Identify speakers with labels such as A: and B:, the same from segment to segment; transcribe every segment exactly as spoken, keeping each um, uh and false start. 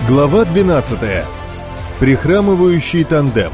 A: Глава двенадцатая. Прихрамывающий тандем.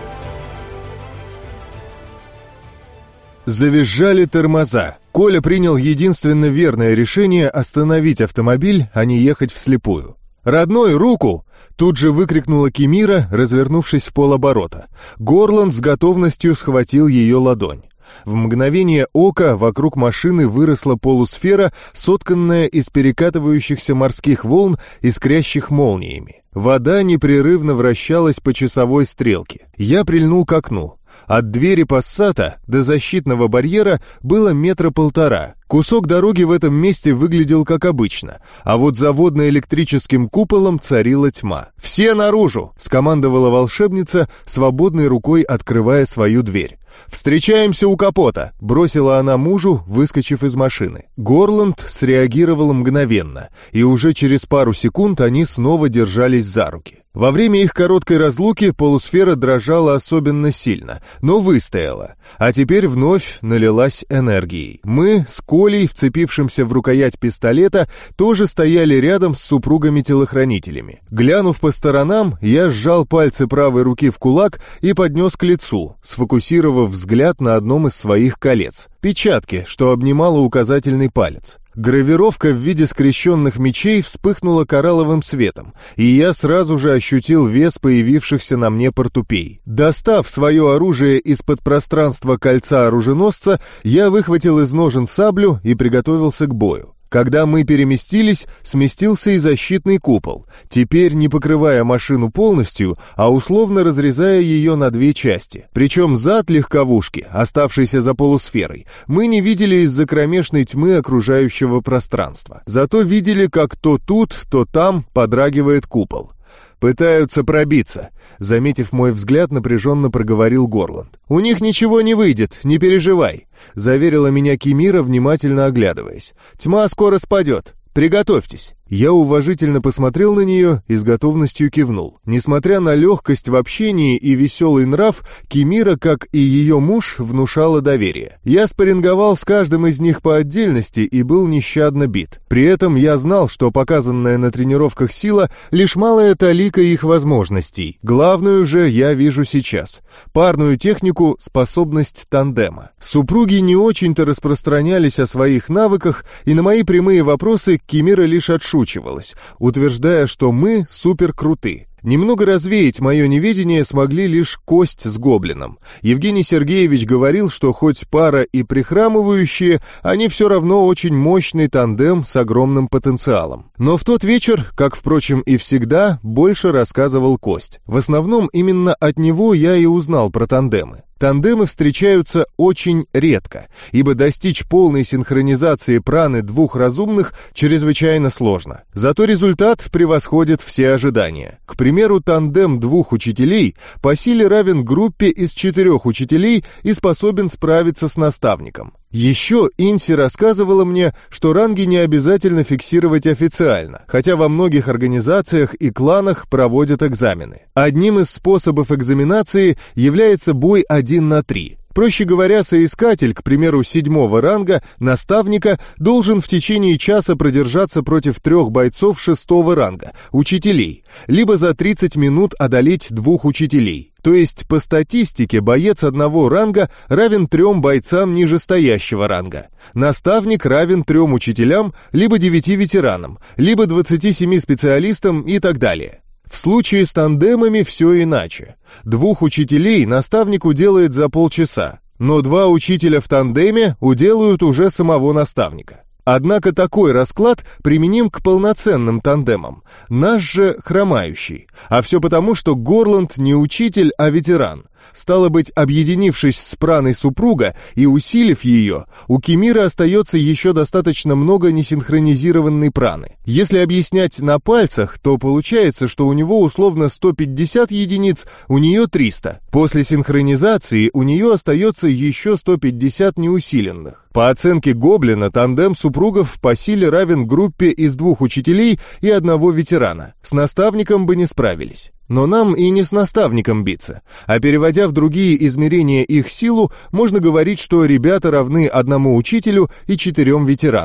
A: Завизжали тормоза. Коля принял единственно верное решение остановить автомобиль, а не ехать вслепую. «Родной, руку!» — тут же выкрикнула Кимира, развернувшись в полоборота. Горланд с готовностью схватил ее ладонь. В мгновение ока вокруг машины выросла полусфера, сотканная из перекатывающихся морских волн, искрящих молниями. Вода непрерывно вращалась по часовой стрелке. Я прильнул к окну. От двери пассата до защитного барьера было метра полтора. Кусок дороги в этом месте выглядел как обычно, а вот за водно-электрическим куполом царила тьма. «Все наружу!» — скомандовала волшебница, свободной рукой открывая свою дверь. «Встречаемся у капота», — бросила она мужу, выскочив из машины. Горланд среагировал мгновенно, и уже через пару секунд они снова держались за руки. Во время их короткой разлуки полусфера дрожала особенно сильно, но выстояла, а теперь вновь налилась энергией. Мы с Колей, вцепившимся в рукоять пистолета, тоже стояли рядом с супругами-телохранителями. Глянув по сторонам, я сжал пальцы правой руки в кулак и поднес к лицу, сфокусировав взгляд на одном из своих колец — печатке, что обнимала указательный палец. Гравировка в виде скрещенных мечей вспыхнула коралловым светом, и я сразу же ощутил вес появившихся на мне портупей. Достав свое оружие из-под пространства кольца оруженосца, я выхватил из ножен саблю и приготовился к бою. Когда мы переместились, сместился и защитный купол, теперь не покрывая машину полностью, а условно разрезая ее на две части. Причем зад легковушки, оставшийся за полусферой, мы не видели из-за кромешной тьмы окружающего пространства. Зато видели, как то тут, то там подрагивает купол. «Пытаются пробиться», — заметив мой взгляд, напряженно проговорил Горланд. «У них ничего не выйдет, не переживай», — заверила меня Кимира, внимательно оглядываясь. «Тьма скоро спадет. Приготовьтесь». Я уважительно посмотрел на нее и с готовностью кивнул. Несмотря на легкость в общении и веселый нрав, Кимира, как и ее муж, внушала доверие. Я спарринговал с каждым из них по отдельности и был нещадно бит. При этом я знал, что показанная на тренировках сила — лишь малая талика их возможностей. Главную же я вижу сейчас — парную технику, способность тандема. Супруги не очень-то распространялись о своих навыках, и на мои прямые вопросы Кимира лишь отшутила, утверждая, что мы суперкруты. Немного развеять мое неведение смогли лишь Кость с Гоблином. Евгений Сергеевич говорил, что хоть пара и прихрамывающие, они все равно очень мощный тандем с огромным потенциалом. Но в тот вечер, как, впрочем, и всегда, больше рассказывал Кость. В основном именно от него я и узнал про тандемы. Тандемы встречаются очень редко, ибо достичь полной синхронизации праны двух разумных чрезвычайно сложно. Зато результат превосходит все ожидания. К примеру, тандем двух учителей по силе равен группе из четырех учителей и способен справиться с наставником. Еще Инси рассказывала мне, что ранги не обязательно фиксировать официально, хотя во многих организациях и кланах проводят экзамены. Одним из способов экзаменации является бой один на три. Проще говоря, соискатель, к примеру, седьмого ранга, наставника, должен в течение часа продержаться против трех бойцов шестого ранга, учителей, либо за тридцать минут одолеть двух учителей. То есть, по статистике, боец одного ранга равен трем бойцам нижестоящего ранга. Наставник равен трем учителям, либо девяти ветеранам, либо двадцати семи специалистам и так далее. В случае с тандемами все иначе. Двух учителей наставник уделает за полчаса, но два учителя в тандеме уделают уже самого наставника. Однако такой расклад применим к полноценным тандемам. Наш же хромающий. А все потому, что Горланд не учитель, а ветеран. Стало быть, объединившись с праной супруга и усилив ее, у Кимиры остается еще достаточно много несинхронизированной праны. Если объяснять на пальцах, то получается, что у него условно сто пятьдесят единиц, у нее триста. После синхронизации у нее остается еще сто пятьдесят неусиленных. По оценке Гоблина, тандем супругов по силе равен группе из двух учителей и одного ветерана. С наставником бы не справились. Но нам и не с наставником биться. А переводя в другие измерения их силу, можно говорить, что ребята равны одному учителю и четырем ветеранам.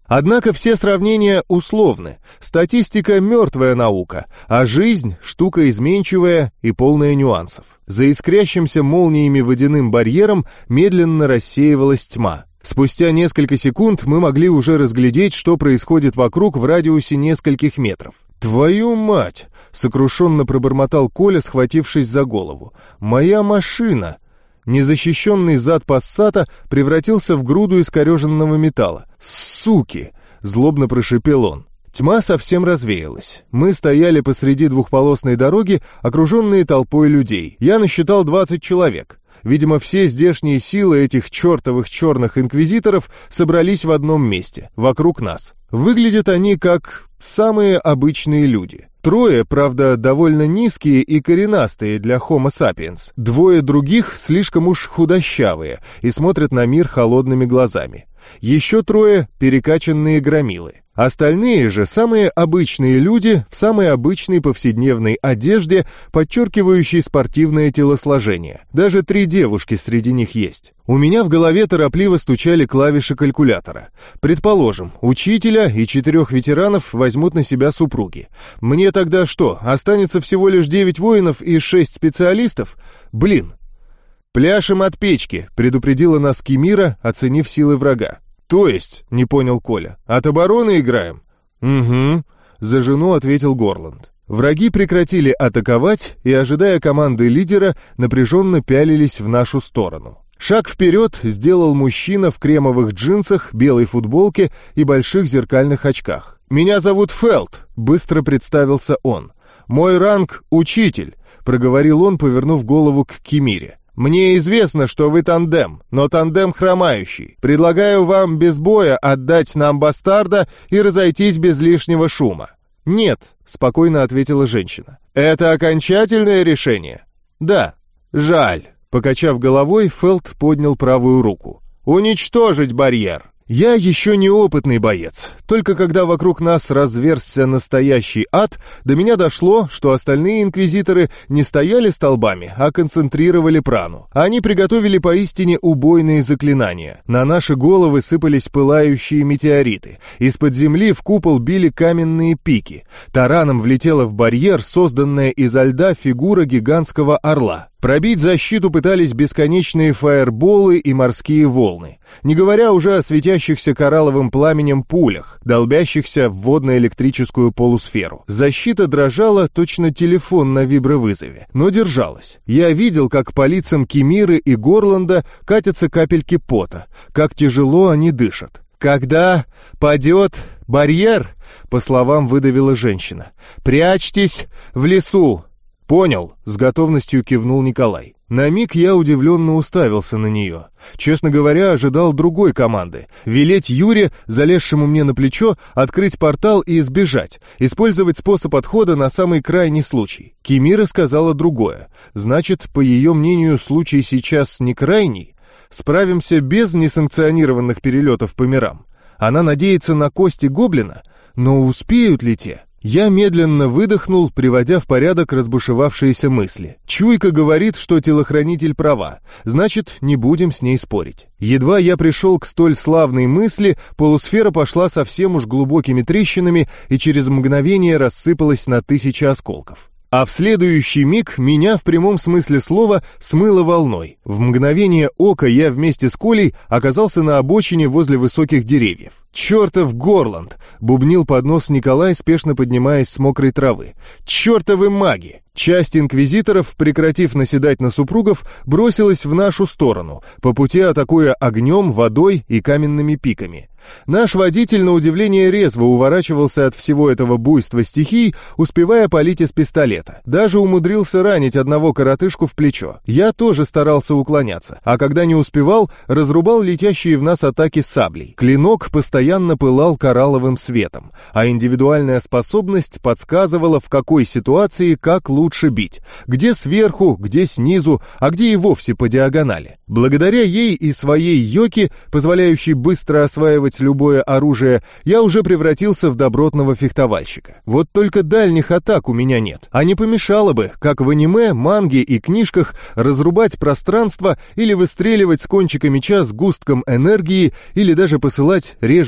A: Однако все сравнения условны. Статистика — мертвая наука, а жизнь — штука изменчивая и полная нюансов. За искрящимся молниями водяным барьером медленно рассеивалась тьма. Спустя несколько секунд мы могли уже разглядеть, что происходит вокруг в радиусе нескольких метров. «Твою мать!» — сокрушенно пробормотал Коля, схватившись за голову. «Моя машина!» Незащищенный зад Пассата превратился в груду искореженного металла. «Суки!» — злобно прошипел он. Тьма совсем развеялась. Мы стояли посреди двухполосной дороги, окруженные толпой людей. Я насчитал двадцать человек. Видимо, все здешние силы этих чертовых черных инквизиторов собрались в одном месте, вокруг нас. Выглядят они как самые обычные люди. Трое, правда, довольно низкие и коренастые для Homo sapiens. Двое других слишком уж худощавые и смотрят на мир холодными глазами. Еще трое — перекачанные громилы. Остальные же самые обычные люди в самой обычной повседневной одежде, подчеркивающей спортивное телосложение. Даже три девушки среди них есть. У меня в голове торопливо стучали клавиши калькулятора. Предположим, учителя и четырех ветеранов возьмут на себя супруги. Мне тогда что, останется всего лишь девять воинов и шесть специалистов? Блин! «Пляшем от печки», — предупредила нас Кимира, оценив силы врага. «То есть?» — не понял Коля. «От обороны играем?» «Угу», — за жену ответил Горланд. Враги прекратили атаковать и, ожидая команды лидера, напряженно пялились в нашу сторону. Шаг вперед сделал мужчина в кремовых джинсах, белой футболке и больших зеркальных очках. «Меня зовут Фелд», — быстро представился он. «Мой ранг — учитель», — проговорил он, повернув голову к Кимире. «Мне известно, что вы тандем, но тандем хромающий. Предлагаю вам без боя отдать нам бастарда и разойтись без лишнего шума». «Нет», — спокойно ответила женщина. «Это окончательное решение?» «Да». «Жаль». Покачав головой, Фелд поднял правую руку. «Уничтожить барьер!» Я еще неопытный боец. Только когда вокруг нас разверзся настоящий ад, до меня дошло, что остальные инквизиторы не стояли столбами, а концентрировали прану. Они приготовили поистине убойные заклинания. На наши головы сыпались пылающие метеориты. Из-под земли в купол били каменные пики. Тараном влетела в барьер созданная изо льда фигура гигантского орла. Пробить защиту пытались бесконечные фаерболы и морские волны, не говоря уже о светящихся коралловым пламенем пулях, долбящихся в водно-электрическую полусферу. Защита дрожала, точно телефон на вибровызове, но держалась. Я видел, как по лицам Кимиры и Горланда катятся капельки пота, как тяжело они дышат. «Когда падет барьер», — по словам выдавила женщина, — «прячьтесь в лесу». «Понял», — с готовностью кивнул Николай. На миг я удивленно уставился на нее. Честно говоря, ожидал другой команды. Велеть Юре, залезшему мне на плечо, открыть портал и сбежать, использовать способ отхода на самый крайний случай. Кимира сказала другое. Значит, по ее мнению, случай сейчас не крайний? Справимся без несанкционированных перелетов по мирам. Она надеется на кости гоблина, но успеют ли те? Я медленно выдохнул, приводя в порядок разбушевавшиеся мысли. Чуйка говорит, что телохранитель права, значит, не будем с ней спорить. Едва я пришел к столь славной мысли, полусфера пошла совсем уж глубокими трещинами и через мгновение рассыпалась на тысячи осколков. А в следующий миг меня в прямом смысле слова смыло волной. В мгновение ока я вместе с Колей оказался на обочине возле высоких деревьев. «Чертов Горланд!» — бубнил под нос Николай, спешно поднимаясь с мокрой травы. «Чертовы маги!» Часть инквизиторов, прекратив наседать на супругов, бросилась в нашу сторону, по пути атакуя огнем, водой и каменными пиками. Наш водитель, на удивление, резво уворачивался от всего этого буйства стихий, успевая палить из пистолета. Даже умудрился ранить одного коротышку в плечо. Я тоже старался уклоняться, а когда не успевал, разрубал летящие в нас атаки саблей. Клинок постоянно пылал коралловым светом, а индивидуальная способность подсказывала, в какой ситуации как лучше бить. Где сверху, где снизу, а где и вовсе по диагонали. Благодаря ей и своей йоки, позволяющей быстро осваивать любое оружие, я уже превратился в добротного фехтовальщика. Вот только дальних атак у меня нет. А не помешало бы, как в аниме, манге и книжках, разрубать пространство или выстреливать с кончика меча с густком энергии или даже посылать режущие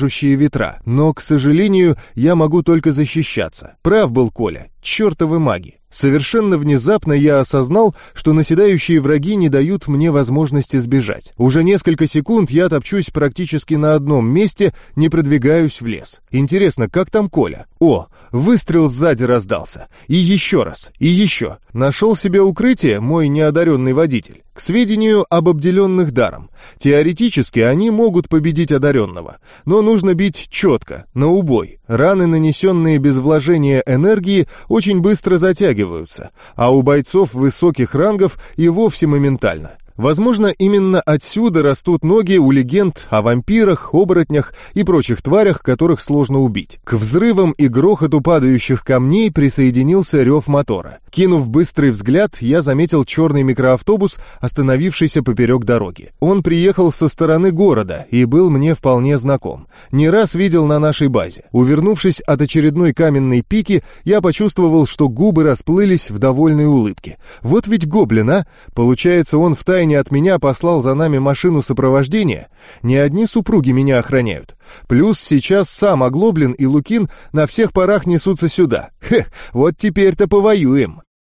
A: режущие ветра, но, к сожалению, я могу только защищаться. Прав был Коля, чертовы маги. Совершенно внезапно я осознал, что наседающие враги не дают мне возможности сбежать. Уже несколько секунд я топчусь практически на одном месте, не продвигаюсь в лес. Интересно, как там Коля? О, выстрел сзади раздался. И еще раз, и еще. Нашел себе укрытие, мой неодаренный водитель. К сведению об обделенных даром. Теоретически они могут победить одаренного, но нужно бить четко, на убой. Раны, нанесенные без вложения энергии, очень быстро затягиваются, а у бойцов высоких рангов и вовсе моментально. Возможно, именно отсюда растут ноги у легенд о вампирах, оборотнях и прочих тварях, которых сложно убить. К взрывам и грохоту падающих камней присоединился рев мотора. Кинув быстрый взгляд, я заметил черный микроавтобус, остановившийся поперек дороги. Он приехал со стороны города и был мне вполне знаком. Не раз видел на нашей базе. Увернувшись от очередной каменной пики, я почувствовал, что губы расплылись в довольной улыбке. Вот ведь гоблин, а! Получается, он втайне от меня послал за нами машину сопровождения. Не одни супруги меня охраняют. Плюс сейчас сам Оглоблин и Лукин на всех парах несутся сюда. Хе, вот теперь-то повоюем.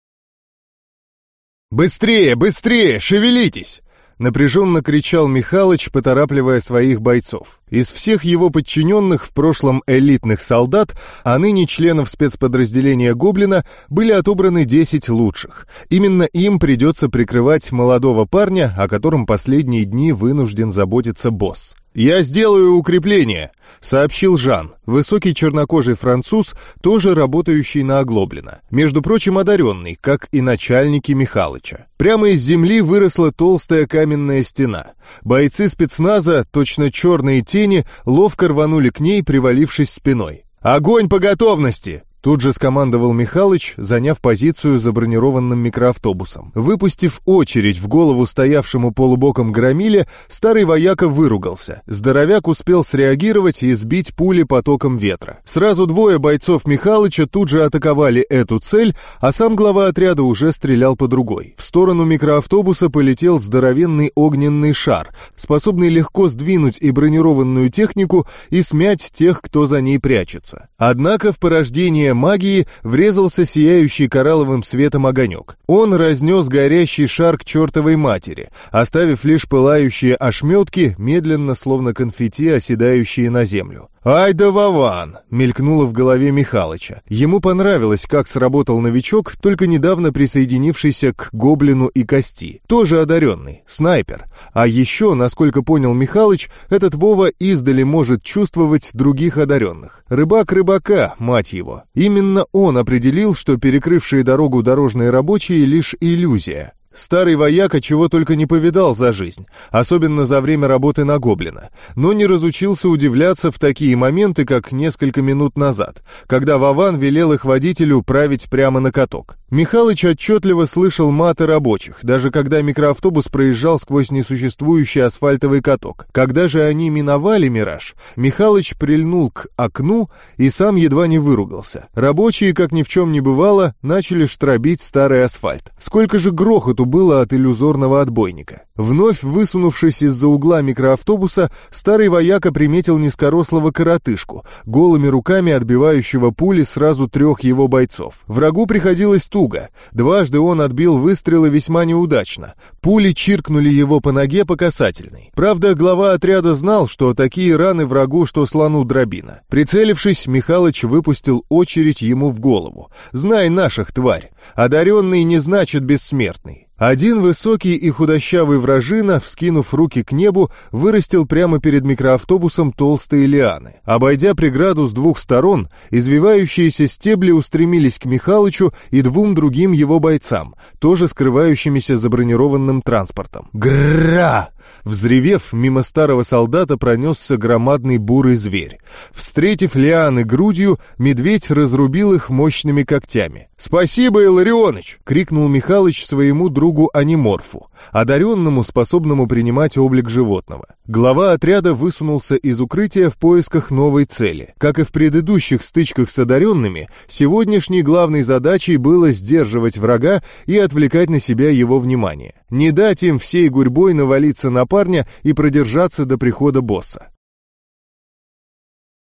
A: «Быстрее, быстрее, шевелитесь!» Напряженно кричал Михалыч, поторапливая своих бойцов. Из всех его подчиненных, в прошлом элитных солдат, а ныне членов спецподразделения Гоблина, были отобраны десять лучших. Именно им придется прикрывать молодого парня, о котором последние дни вынужден заботиться босс. «Я сделаю укрепление», — сообщил Жан, высокий чернокожий француз, тоже работающий на Оглоблина. Между прочим, одаренный, как и начальники Михалыча. Прямо из земли выросла толстая каменная стена. Бойцы спецназа, точно черные тени, ловко рванули к ней, привалившись спиной. «Огонь по готовности!» Тут же скомандовал Михалыч, заняв позицию за бронированным микроавтобусом. Выпустив очередь в голову стоявшему полубоком громиле, старый вояка выругался. Здоровяк успел среагировать и сбить пули потоком ветра. Сразу двое бойцов Михалыча тут же атаковали эту цель, а сам глава отряда уже стрелял по другой. В сторону микроавтобуса полетел здоровенный огненный шар, способный легко сдвинуть и бронированную технику, и смять тех, кто за ней прячется. Однако в порождение магии врезался сияющий коралловым светом огонек. Он разнес горящий шар к чертовой матери, оставив лишь пылающие ошметки, медленно, словно конфетти, оседающие на землю. «Ай да Вован!» — мелькнуло в голове Михалыча. Ему понравилось, как сработал новичок, только недавно присоединившийся к Гоблину и Кости. Тоже одаренный, снайпер. А еще, насколько понял Михалыч, этот Вова издали может чувствовать других одаренных. Рыбак рыбака, мать его. Именно он определил, что перекрывшие дорогу дорожные рабочие — лишь иллюзия. Старый вояка чего только не повидал за жизнь, особенно за время работы на Гоблина, но не разучился удивляться в такие моменты, как несколько минут назад, когда Вован велел их водителю править прямо на каток. Михалыч отчетливо слышал маты рабочих, даже когда микроавтобус проезжал сквозь несуществующий асфальтовый каток. Когда же они миновали «Мираж», Михалыч прильнул к окну и сам едва не выругался. Рабочие, как ни в чем не бывало, начали штробить старый асфальт. Сколько же грохоту было от иллюзорного отбойника. Вновь высунувшись из-за угла микроавтобуса, старый вояка приметил низкорослого коротышку, голыми руками отбивающего пули сразу трех его бойцов. Врагу приходилось туго. Дважды он отбил выстрелы весьма неудачно. Пули чиркнули его по ноге по касательной. Правда, глава отряда знал, что такие раны врагу, что слону дробина. Прицелившись, Михалыч выпустил очередь ему в голову. «Знай наших, тварь! Одаренный не значит бессмертный». Один высокий и худощавый вражина, вскинув руки к небу, вырастил прямо перед микроавтобусом толстые лианы. Обойдя преграду с двух сторон, извивающиеся стебли устремились к Михалычу и двум другим его бойцам, тоже скрывающимися за бронированным транспортом. Гра! Взревев, мимо старого солдата пронесся громадный бурый зверь. Встретив лианы грудью, медведь разрубил их мощными когтями. «Спасибо, Илларионыч!» — крикнул Михалыч своему другу Аниморфу, одаренному, способному принимать облик животного. Глава отряда высунулся из укрытия в поисках новой цели. Как и в предыдущих стычках с одаренными, сегодняшней главной задачей было сдерживать врага и отвлекать на себя его внимание. Не дать им всей гурьбой навалиться на парня и продержаться до прихода босса.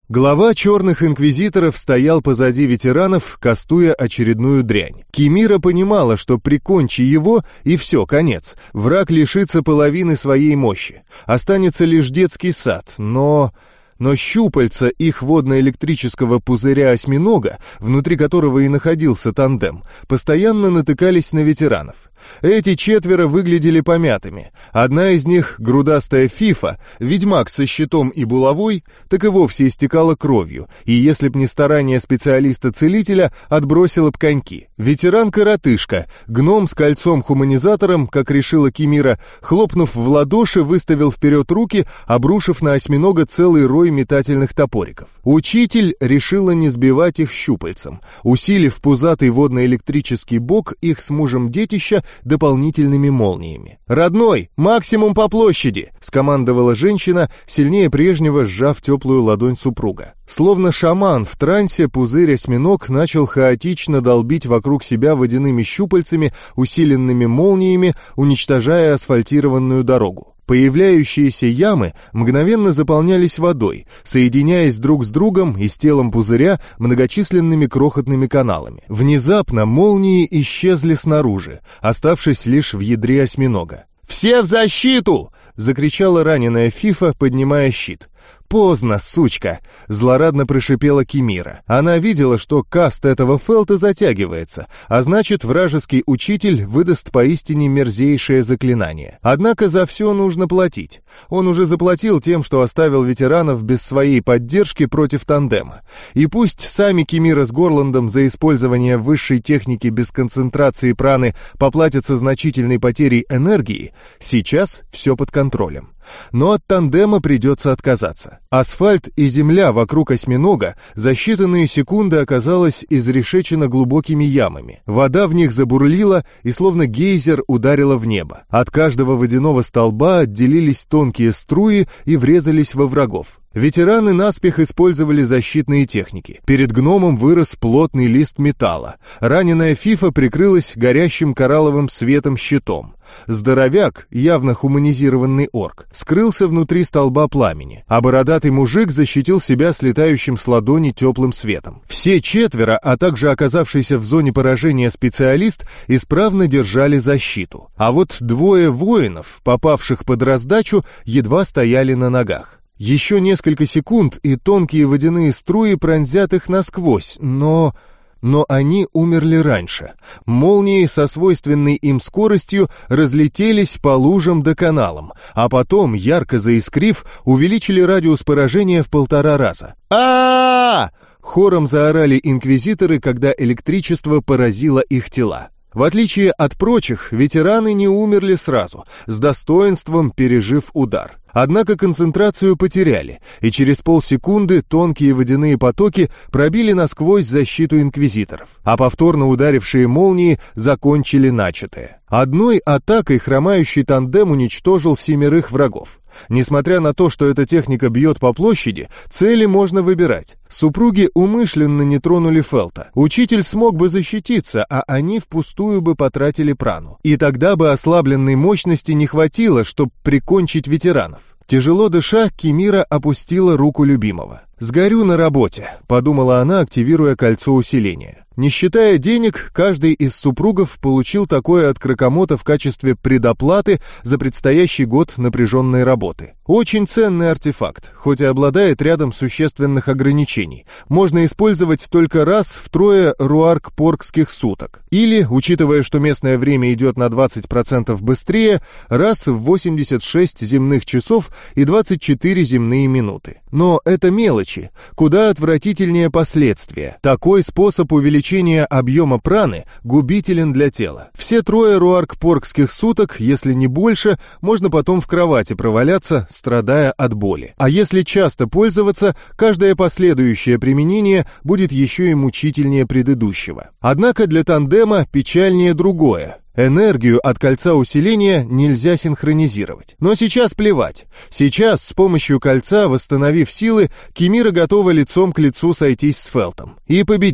A: Глава черных инквизиторов стоял позади ветеранов, кастуя очередную дрянь. Кимира понимала, что прикончи его, и все, конец. Враг лишится половины своей мощи. Останется лишь детский сад, но... Но щупальца их водно-электрического пузыря-осьминога, внутри которого и находился тандем, постоянно натыкались на ветеранов. Эти четверо выглядели помятыми. Одна из них, грудастая Фифа, ведьмак со щитом и булавой, так и вовсе истекала кровью, и если б не старание специалиста-целителя, отбросила б коньки. Ветеран-коротышка, гном с кольцом-хуманизатором, как решила Кимира, хлопнув в ладоши, выставил вперед руки, обрушив на осьминога целый рой метательных топориков. Учитель решила не сбивать их щупальцем, усилив пузатый водно-электрический бок их с мужем детища дополнительными молниями. «Родной, максимум по площади!» — скомандовала женщина, сильнее прежнего сжав теплую ладонь супруга. Словно шаман в трансе, пузырь-осьминог начал хаотично долбить вокруг себя водяными щупальцами, усиленными молниями, уничтожая асфальтированную дорогу. Появляющиеся ямы мгновенно заполнялись водой, соединяясь друг с другом и с телом пузыря многочисленными крохотными каналами. Внезапно молнии исчезли снаружи, оставшись лишь в ядре осьминога. «Все в защиту!» — закричала раненая Фифа, поднимая щит. «Поздно, сучка!» — злорадно прошипела Кимира. Она видела, что каст этого Фелта затягивается, а значит, вражеский учитель выдаст поистине мерзейшее заклинание. Однако за все нужно платить. Он уже заплатил тем, что оставил ветеранов без своей поддержки против тандема. И пусть сами Кимира с Горландом за использование высшей техники без концентрации праны поплатятся значительной потерей энергии, сейчас все под контролем. Но от тандема придется отказаться. Асфальт и земля вокруг осьминога за считанные секунды оказалась изрешечена глубокими ямами. Вода в них забурлила и словно гейзер ударила в небо. От каждого водяного столба отделились тонкие струи и врезались во врагов. Ветераны наспех использовали защитные техники. Перед гномом вырос плотный лист металла. Раненая Фифа прикрылась горящим коралловым светом щитом. Здоровяк, явно хуманизированный орк, скрылся внутри столба пламени, а бородатый мужик защитил себя слетающим с ладони теплым светом. Все четверо, а также оказавшийся в зоне поражения специалист, исправно держали защиту. А вот двое воинов, попавших под раздачу, едва стояли на ногах. Еще несколько секунд, и тонкие водяные струи пронзят их насквозь, но... Но они умерли раньше. Молнии со свойственной им скоростью разлетелись по лужам да каналам, а потом, ярко заискрив, увеличили радиус поражения в полтора раза. а, -а, -а, -а Хором заорали инквизиторы, когда электричество поразило их тела. В отличие от прочих, ветераны не умерли сразу, с достоинством пережив удар. Однако концентрацию потеряли, и через полсекунды тонкие водяные потоки пробили насквозь защиту инквизиторов, а повторно ударившие молнии закончили начатое. Одной атакой хромающий тандем уничтожил семерых врагов. Несмотря на то, что эта техника бьет по площади, цели можно выбирать. Супруги умышленно не тронули Фелта. Учитель смог бы защититься, а они впустую бы потратили прану. И тогда бы ослабленной мощности не хватило, чтобы прикончить ветеранов. Тяжело дыша, Кимира опустила руку любимого. «Сгорю на работе», — подумала она, активируя кольцо усиления. Не считая денег, каждый из супругов получил такое от Кракомота в качестве предоплаты за предстоящий год напряженной работы. Очень ценный артефакт, хоть и обладает рядом существенных ограничений. Можно использовать только раз в трое руарк-поркских суток. Или, учитывая, что местное время идет на двадцать процентов быстрее, раз в восемьдесят шесть земных часов и двадцать четыре земные минуты. Но это мелочи, куда отвратительнее последствия. Такой способ увеличения объема праны губителен для тела. Все трое руарк-поркских суток, если не больше, можно потом в кровати проваляться, страдая от боли. А если часто пользоваться, каждое последующее применение будет еще и мучительнее предыдущего. Однако для тандема печальнее другое. Энергию от кольца усиления нельзя синхронизировать. Но сейчас плевать. Сейчас, с помощью кольца, восстановив силы, Кимира готова лицом к лицу сойтись с Фелтом и победить.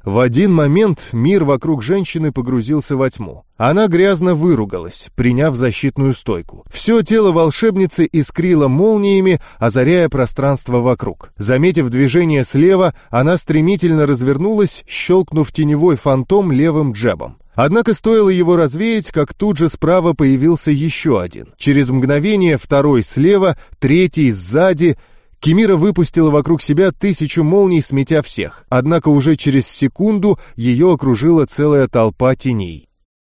A: В один момент мир вокруг женщины погрузился во тьму. Она грязно выругалась, приняв защитную стойку. Все тело волшебницы искрило молниями, озаряя пространство вокруг. Заметив движение слева, она стремительно развернулась, щелкнув теневой фантом левым джебом. Однако стоило его развеять, как тут же справа появился еще один. Через мгновение второй слева, третий сзади. Кимира выпустила вокруг себя тысячу молний, сметя всех. Однако уже через секунду ее окружила целая толпа теней.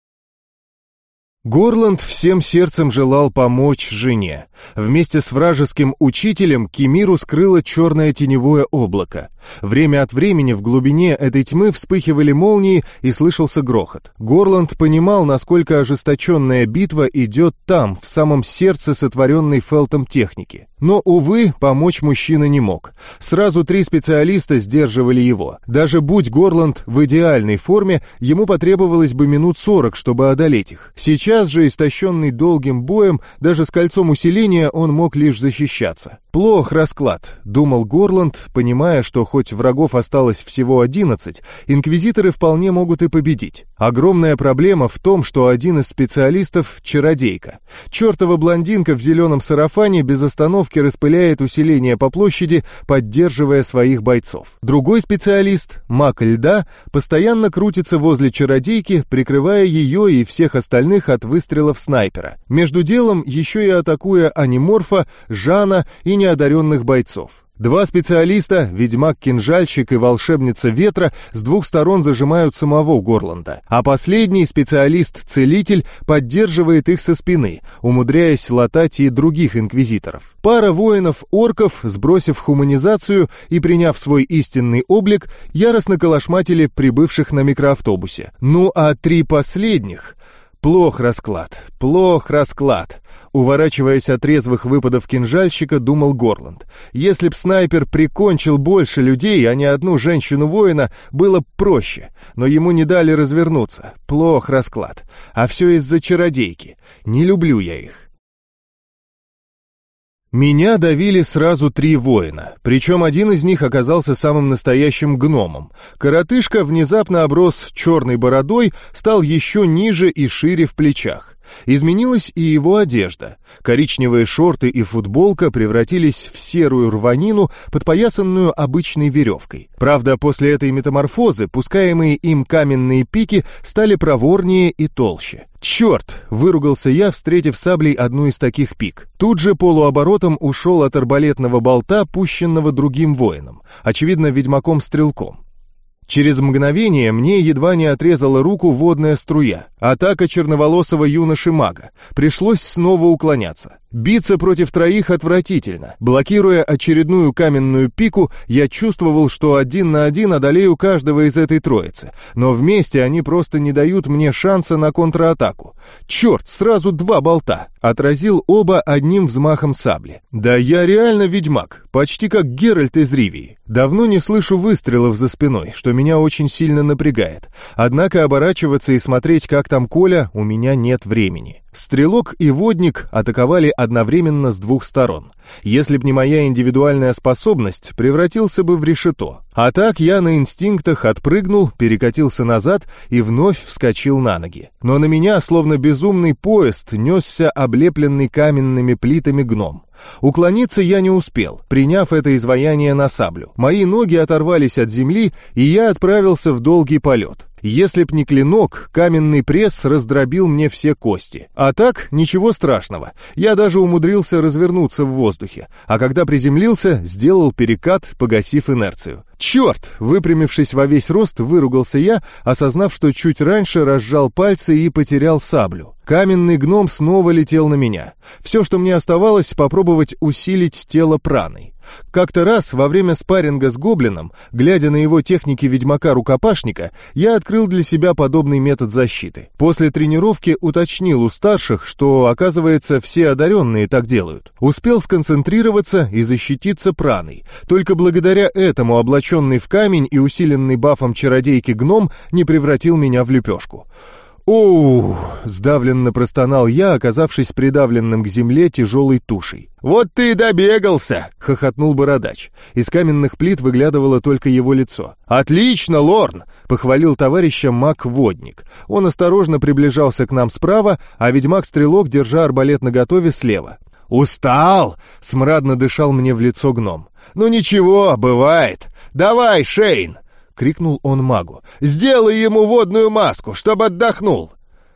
A: Горланд всем сердцем желал помочь жене. Вместе с вражеским учителем Кимиру скрыло черное теневое облако. Время от времени в глубине этой тьмы вспыхивали молнии и слышался грохот. Горланд понимал, насколько ожесточенная битва идет там, в самом сердце сотворенной Фелтом техники. Но, увы, помочь мужчина не мог. Сразу три специалиста сдерживали его. Даже будь Горланд в идеальной форме, ему потребовалось бы минут сорок, чтобы одолеть их. Сейчас же, истощенный долгим боем, даже с кольцом усиления он мог лишь защищаться. «Плох расклад», — думал Горланд, понимая, что хоть врагов осталось всего одиннадцать, инквизиторы вполне могут и победить. Огромная проблема в том, что один из специалистов — чародейка. Чертова блондинка в зеленом сарафане без остановки распыляет усиление по площади, поддерживая своих бойцов. Другой специалист, маг льда, постоянно крутится возле чародейки, прикрывая ее и всех остальных от выстрелов снайпера. Между делом еще и атакуя аниморфа, Жана и неодаренных бойцов. Два специалиста, ведьмак-кинжальщик и волшебница ветра, с двух сторон зажимают самого Горланда, а последний специалист-целитель поддерживает их со спины, умудряясь латать и других инквизиторов. Пара воинов-орков, сбросив хуманизацию и приняв свой истинный облик, яростно калашматили прибывших на микроавтобусе. Ну а три последних... Плох расклад, плох расклад. Уворачиваясь от резвых выпадов кинжальщика, думал Горланд. Если б снайпер прикончил больше людей, а не одну женщину-воина, было б проще. Но ему не дали развернуться. Плох расклад. А все из-за чародейки. Не люблю я их. Меня давили сразу три воина, причем один из них оказался самым настоящим гномом. Коротышка внезапно оброс черной бородой, стал еще ниже и шире в плечах. Изменилась и его одежда. Коричневые шорты и футболка превратились в серую рванину, подпоясанную обычной веревкой. Правда, после этой метаморфозы пускаемые им каменные пики стали проворнее и толще. «Черт!» — выругался я, встретив саблей одну из таких пик. Тут же полуоборотом ушел от арбалетного болта, пущенного другим воином, очевидно, ведьмаком-стрелком. Через мгновение мне едва не отрезала руку водная струя. Атака черноволосого юноши-мага. Пришлось снова уклоняться. Биться против троих отвратительно. Блокируя очередную каменную пику, я чувствовал, что один на один одолею каждого из этой троицы. Но вместе они просто не дают мне шанса на контратаку. Черт, сразу два болта. Отразил оба одним взмахом сабли. Да я реально ведьмак, почти как Геральт из Ривии. Давно не слышу выстрелов за спиной, что меня очень сильно напрягает. Однако оборачиваться и смотреть, как там Коля, у меня нет времени. Стрелок и водник атаковали одновременно с двух сторон. Если б не моя индивидуальная способность, превратился бы в решето. А так я на инстинктах отпрыгнул, перекатился назад и вновь вскочил на ноги. Но на меня, словно безумный поезд, несся облепленный каменными плитами гном. Уклониться я не успел, приняв это изваяние на саблю. Мои ноги оторвались от земли, и я отправился в долгий полет. Если б не клинок, каменный пресс раздробил мне все кости. А так, ничего страшного. Я даже умудрился развернуться в воздухе. А когда приземлился, сделал перекат, погасив инерцию. «Черт!» — выпрямившись во весь рост, выругался я, осознав, что чуть раньше разжал пальцы и потерял саблю. Каменный гном снова летел на меня. Все, что мне оставалось, попробовать усилить тело праной. Как-то раз во время спарринга с гоблином, глядя на его техники ведьмака-рукопашника, я открыл для себя подобный метод защиты. После тренировки уточнил у старших, что, оказывается, все одаренные так делают. Успел сконцентрироваться и защититься праной. Только благодаря этому облаченный в камень и усиленный бафом чародейки гном не превратил меня в лепешку. «Оу!» — сдавленно простонал я, оказавшись придавленным к земле тяжелой тушей. «Вот ты и добегался!» — хохотнул бородач. Из каменных плит выглядывало только его лицо. «Отлично, Лорн!» — похвалил товарища маг-водник. Он осторожно приближался к нам справа, а ведьмак-стрелок, держа арбалет наготове, слева. «Устал!» — смрадно дышал мне в лицо гном. «Ну ничего, бывает. Давай, Шейн!» — крикнул он магу. «Сделай ему водную маску, чтобы отдохнул!»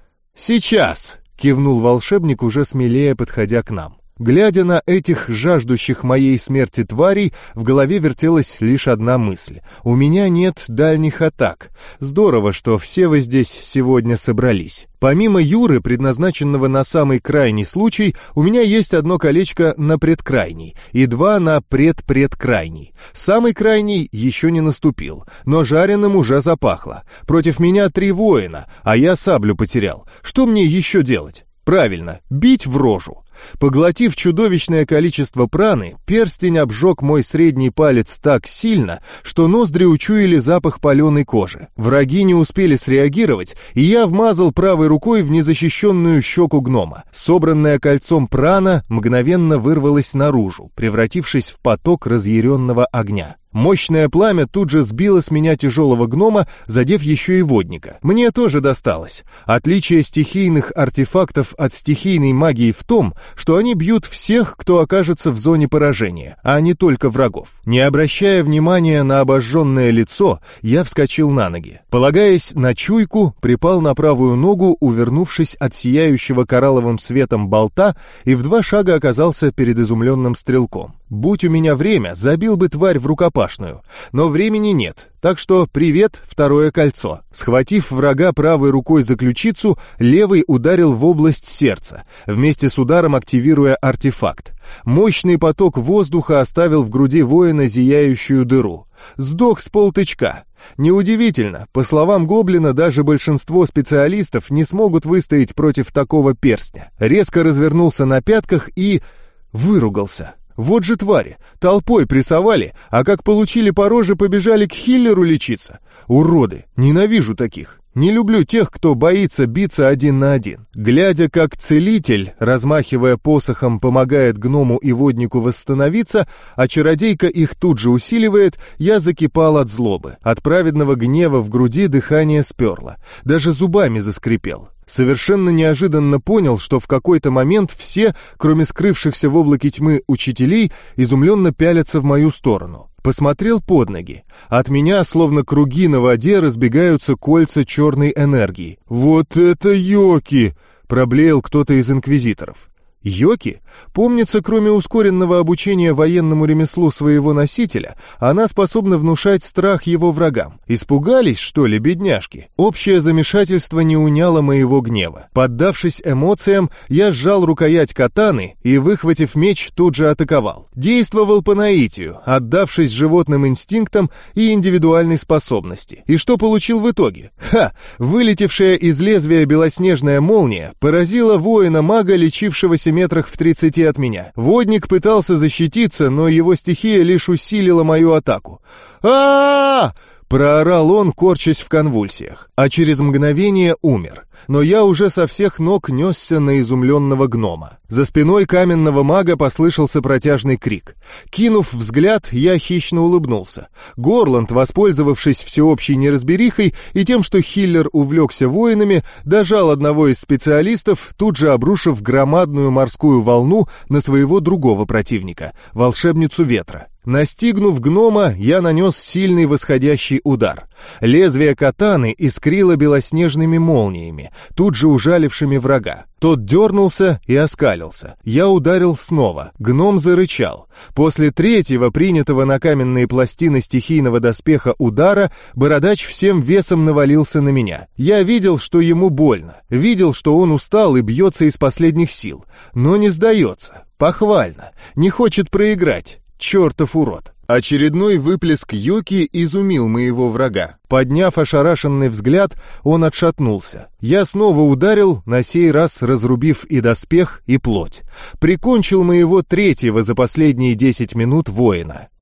A: «Сейчас!» — кивнул волшебник, уже смелее подходя к нам. Глядя на этих жаждущих моей смерти тварей, в голове вертелась лишь одна мысль. У меня нет дальних атак. Здорово, что все вы здесь сегодня собрались. Помимо Юры, предназначенного на самый крайний случай, у меня есть одно колечко на предкрайний и два на предпредкрайний. Самый крайний еще не наступил, но жареным уже запахло. Против меня три воина, а я саблю потерял. Что мне еще делать? Правильно, бить в рожу. Поглотив чудовищное количество праны, перстень обжег мой средний палец так сильно, что ноздри учуяли запах паленой кожи. Враги не успели среагировать, и я вмазал правой рукой в незащищенную щеку гнома. Собранная кольцом прана мгновенно вырвалась наружу, превратившись в поток разъяренного огня. Мощное пламя тут же сбило с меня тяжелого гнома, задев еще и водника. Мне тоже досталось. Отличие стихийных артефактов от стихийной магии в том, что они бьют всех, кто окажется в зоне поражения, а не только врагов. Не обращая внимания на обожженное лицо, я вскочил на ноги. Полагаясь на чуйку, припал на правую ногу, увернувшись от сияющего коралловым светом болта, и в два шага оказался перед изумленным стрелком. Будь у меня время, забил бы тварь в рукопашную, но времени нет, так что привет, второе кольцо. Схватив врага правой рукой за ключицу, левый ударил в область сердца, вместе с ударом активируя артефакт. Мощный поток воздуха оставил в груди воина зияющую дыру. Сдох с полтычка. Неудивительно, по словам гоблина, даже большинство специалистов не смогут выстоять против такого перстня. Резко развернулся на пятках и... выругался. Вот же твари, толпой прессовали, а как получили по роже, побежали к хиллеру лечиться. Уроды, ненавижу таких. Не люблю тех, кто боится биться один на один. Глядя, как целитель, размахивая посохом, помогает гному и воднику восстановиться, а чародейка их тут же усиливает, я закипал от злобы. От праведного гнева в груди дыхание сперло. Даже зубами заскрипел. Совершенно неожиданно понял, что в какой-то момент все, кроме скрывшихся в облаке тьмы учителей, изумленно пялятся в мою сторону. Посмотрел под ноги. От меня, словно круги на воде, разбегаются кольца черной энергии. «Вот это йоки!» — проблеял кто-то из инквизиторов. Йоки? Помнится, кроме ускоренного обучения военному ремеслу своего носителя, она способна внушать страх его врагам. Испугались, что ли, бедняжки? Общее замешательство не уняло моего гнева. Поддавшись эмоциям, я сжал рукоять катаны и, выхватив меч, тут же атаковал. Действовал по наитию, отдавшись животным инстинктам и индивидуальной способности. И что получил в итоге? Ха! Вылетевшая из лезвия белоснежная молния поразила воина-мага, лечившегося метрах в тридцати от меня. Водник пытался защититься, но его стихия лишь усилила мою атаку. а, -а, -а проорал он, корчась в конвульсиях, а через мгновение умер. Но я уже со всех ног несся на изумленного гнома. За спиной каменного мага послышался протяжный крик. Кинув взгляд, я хищно улыбнулся. Горланд, воспользовавшись всеобщей неразберихой и тем, что хиллер увлекся воинами, дожал одного из специалистов, тут же обрушив громадную морскую волну на своего другого противника, волшебницу ветра. Настигнув гнома, я нанес сильный восходящий удар. Лезвие катаны искрило белоснежными молниями, тут же ужалившими врага. Тот дернулся и оскалился. Я ударил снова. Гном зарычал. После третьего, принятого на каменные пластины стихийного доспеха удара, бородач всем весом навалился на меня. Я видел, что ему больно. Видел, что он устал и бьется из последних сил. Но не сдается. Похвально. Не хочет проиграть. Чертов урод. Очередной выплеск йоки изумил моего врага. Подняв ошарашенный взгляд, он отшатнулся. Я снова ударил, на сей раз разрубив и доспех, и плоть. Прикончил моего третьего за последние десять минут воина.